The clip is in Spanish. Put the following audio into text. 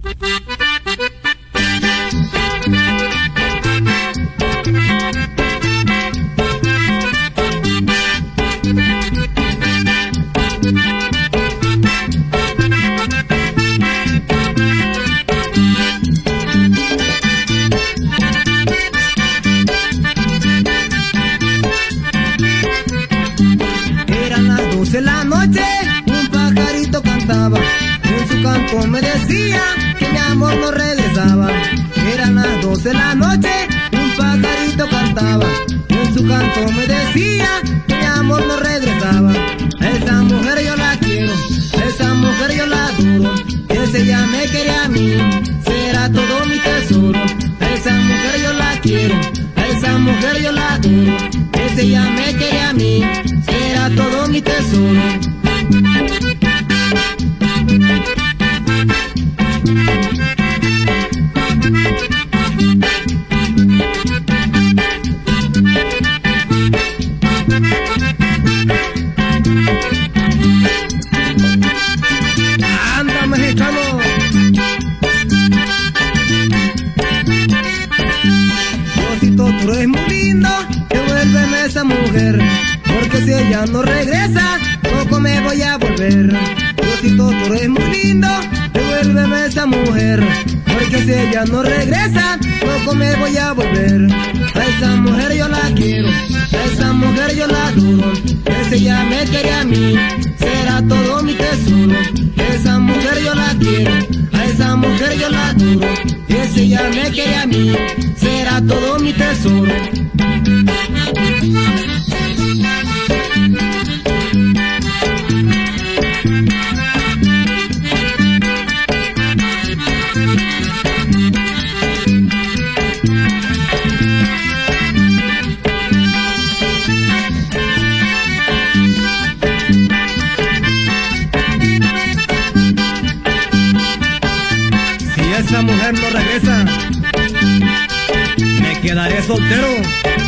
De la noche un pajarito cantaba, en su canto me decía que mi amor no regresaba. Eran las 12 de la noche, un pajarito cantaba, en su canto me decía que mi amor no regresaba. A esa mujer yo la quiero, a esa mujer yo la adoro, ese ella me quiere a mí, será todo mi tesoro. A esa mujer yo la quiero, a esa mujer yo la adoro, ese ella me quiere a mí, será todo mi tesoro. ¡Anda, mexicano! Diosito, tú eres muy lindo, devuélveme esa mujer, porque si ella no regresa, poco me voy a volver. Diosito, tú eres muy lindo, devuélveme esa mujer, porque si ella no regresa, poco me voy a volver. A esa mujer yo la quiero, a esa mujer yo la adoro, ese ella me quiere a mí, será todo mi tesoro. Esa mujer yo la quiero, a esa mujer yo la adoro, ese ella me quiere a mí, será todo mi tesoro. Si esa mujer no regresa, me quedaré soltero.